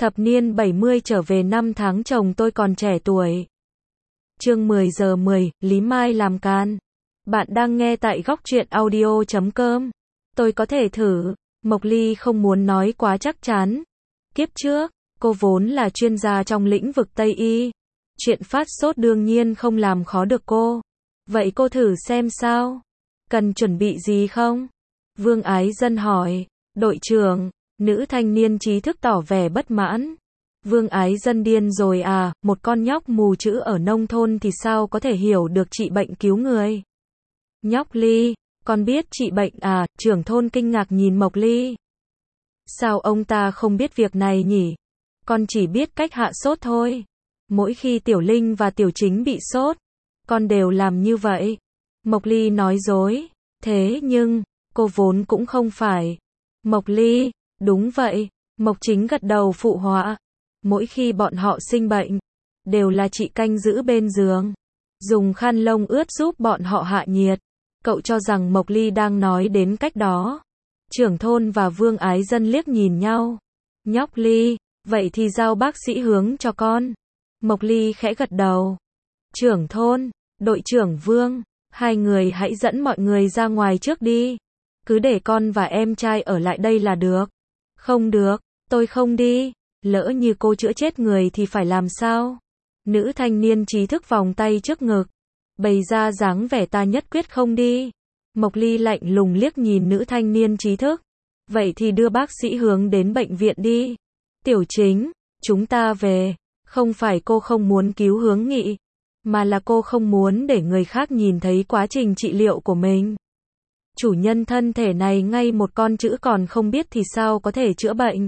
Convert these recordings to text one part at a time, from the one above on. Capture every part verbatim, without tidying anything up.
Thập niên bảy mươi trở về năm tháng chồng tôi còn trẻ tuổi. Chương mười giờ mười, Lý Mai làm can. Bạn đang nghe tại góc truyện audio chấm com. Tôi có thể thử. Mộc Ly không muốn nói quá chắc chắn. Kiếp trước, cô vốn là chuyên gia trong lĩnh vực Tây Y. Chuyện phát sốt đương nhiên không làm khó được cô. Vậy cô thử xem sao? Cần chuẩn bị gì không? Vương Ái Dân hỏi. Đội trưởng, nữ thanh niên trí thức tỏ vẻ bất mãn. Vương Ái Dân điên rồi à, một con nhóc mù chữ ở nông thôn thì sao có thể hiểu được trị bệnh cứu người. Nhóc Ly, con biết trị bệnh à, trưởng thôn kinh ngạc nhìn Mộc Ly. Sao ông ta không biết việc này nhỉ? Con chỉ biết cách hạ sốt thôi. Mỗi khi Tiểu Linh và Tiểu Chính bị sốt, con đều làm như vậy. Mộc Ly nói dối. Thế nhưng, cô vốn cũng không phải. Mộc Ly, đúng vậy. Mộc Chính gật đầu phụ họa. Mỗi khi bọn họ sinh bệnh, đều là chị canh giữ bên giường, dùng khăn lông ướt giúp bọn họ hạ nhiệt. Cậu cho rằng Mộc Ly đang nói đến cách đó. Trưởng thôn và Vương Ái Dân liếc nhìn nhau. Nhóc Ly, vậy thì giao bác sĩ Hướng cho con. Mộc Ly khẽ gật đầu. Trưởng thôn, đội trưởng Vương, hai người hãy dẫn mọi người ra ngoài trước đi. Cứ để con và em trai ở lại đây là được. Không được, tôi không đi. Lỡ như cô chữa chết người thì phải làm sao? Nữ thanh niên trí thức vòng tay trước ngực, bày ra dáng vẻ ta nhất quyết không đi. Mộc Ly lạnh lùng liếc nhìn nữ thanh niên trí thức. Vậy thì đưa bác sĩ Hướng đến bệnh viện đi. Tiểu Chính, chúng ta về. Không phải cô không muốn cứu Hướng Nghị, mà là cô không muốn để người khác nhìn thấy quá trình trị liệu của mình. Chủ nhân thân thể này ngay một con chữ còn không biết thì sao có thể chữa bệnh.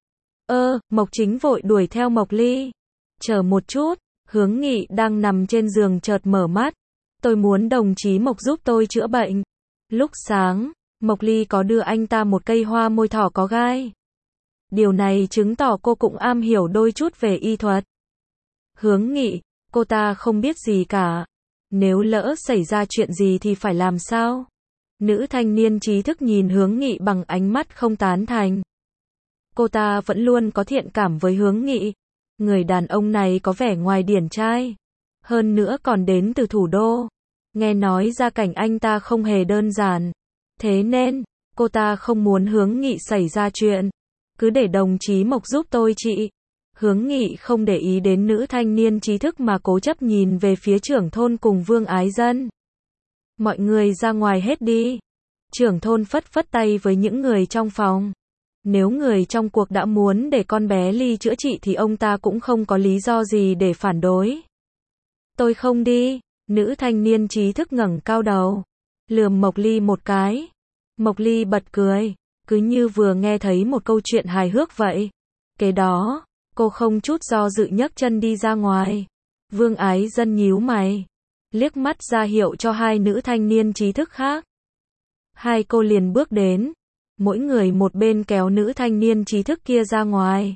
Ơ, Mộc Chính vội đuổi theo Mộc Ly. Chờ một chút, Hướng Nghị đang nằm trên giường chợt mở mắt. Tôi muốn đồng chí Mộc giúp tôi chữa bệnh. Lúc sáng, Mộc Ly có đưa anh ta một cây hoa môi thỏ có gai. Điều này chứng tỏ cô cũng am hiểu đôi chút về y thuật. Hướng Nghị, cô ta không biết gì cả. Nếu lỡ xảy ra chuyện gì thì phải làm sao? Nữ thanh niên trí thức nhìn Hướng Nghị bằng ánh mắt không tán thành. Cô ta vẫn luôn có thiện cảm với Hướng Nghị. Người đàn ông này có vẻ ngoài điển trai. Hơn nữa còn đến từ thủ đô. Nghe nói gia cảnh anh ta không hề đơn giản. Thế nên, cô ta không muốn Hướng Nghị xảy ra chuyện. Cứ để đồng chí Mộc giúp tôi chị. Hướng Nghị không để ý đến nữ thanh niên trí thức mà cố chấp nhìn về phía trưởng thôn cùng Vương Ái Dân. Mọi người ra ngoài hết đi. Trưởng thôn phất phất tay với những người trong phòng. Nếu người trong cuộc đã muốn để con bé Ly chữa trị thì ông ta cũng không có lý do gì để phản đối. Tôi không đi. Nữ thanh niên trí thức ngẩng cao đầu, lườm Mộc Ly một cái. Mộc Ly bật cười, cứ như vừa nghe thấy một câu chuyện hài hước vậy. Kế đó, cô không chút do dự nhấc chân đi ra ngoài. Vương Ái Dân nhíu mày, liếc mắt ra hiệu cho hai nữ thanh niên trí thức khác. Hai cô liền bước đến, mỗi người một bên kéo nữ thanh niên trí thức kia ra ngoài.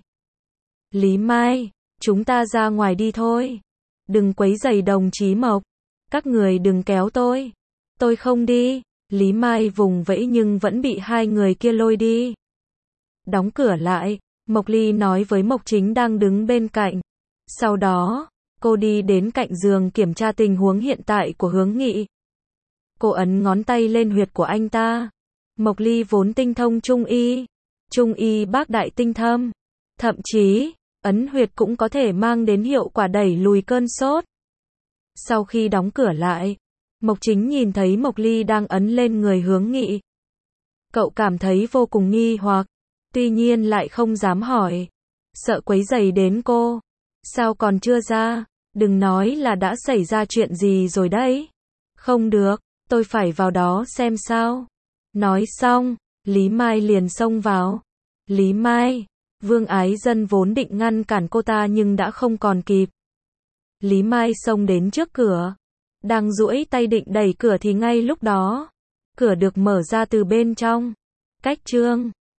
Lý Mai, chúng ta ra ngoài đi thôi. Đừng quấy rầy đồng chí Mộc. Các người đừng kéo tôi. Tôi không đi. Lý Mai vùng vẫy nhưng vẫn bị hai người kia lôi đi. Đóng cửa lại, Mộc Ly nói với Mộc Chính đang đứng bên cạnh. Sau đó, cô đi đến cạnh giường kiểm tra tình huống hiện tại của Hướng Nghị. Cô ấn ngón tay lên huyệt của anh ta. Mộc Ly vốn tinh thông Trung Y. Trung Y bác đại tinh thâm. Thậm chí, ấn huyệt cũng có thể mang đến hiệu quả đẩy lùi cơn sốt. Sau khi đóng cửa lại, Mộc Chính nhìn thấy Mộc Ly đang ấn lên người Hướng Nghị. Cậu cảm thấy vô cùng nghi hoặc, tuy nhiên lại không dám hỏi, sợ quấy rầy đến cô. Sao còn chưa ra? Đừng nói là đã xảy ra chuyện gì rồi đấy. Không được, tôi phải vào đó xem sao. Nói xong, Lý Mai liền xông vào. Lý Mai, Vương Ái Dân vốn định ngăn cản cô ta nhưng đã không còn kịp. Lý Mai xông đến trước cửa, đang duỗi tay định đẩy cửa thì ngay lúc đó, cửa được mở ra từ bên trong. Cách chương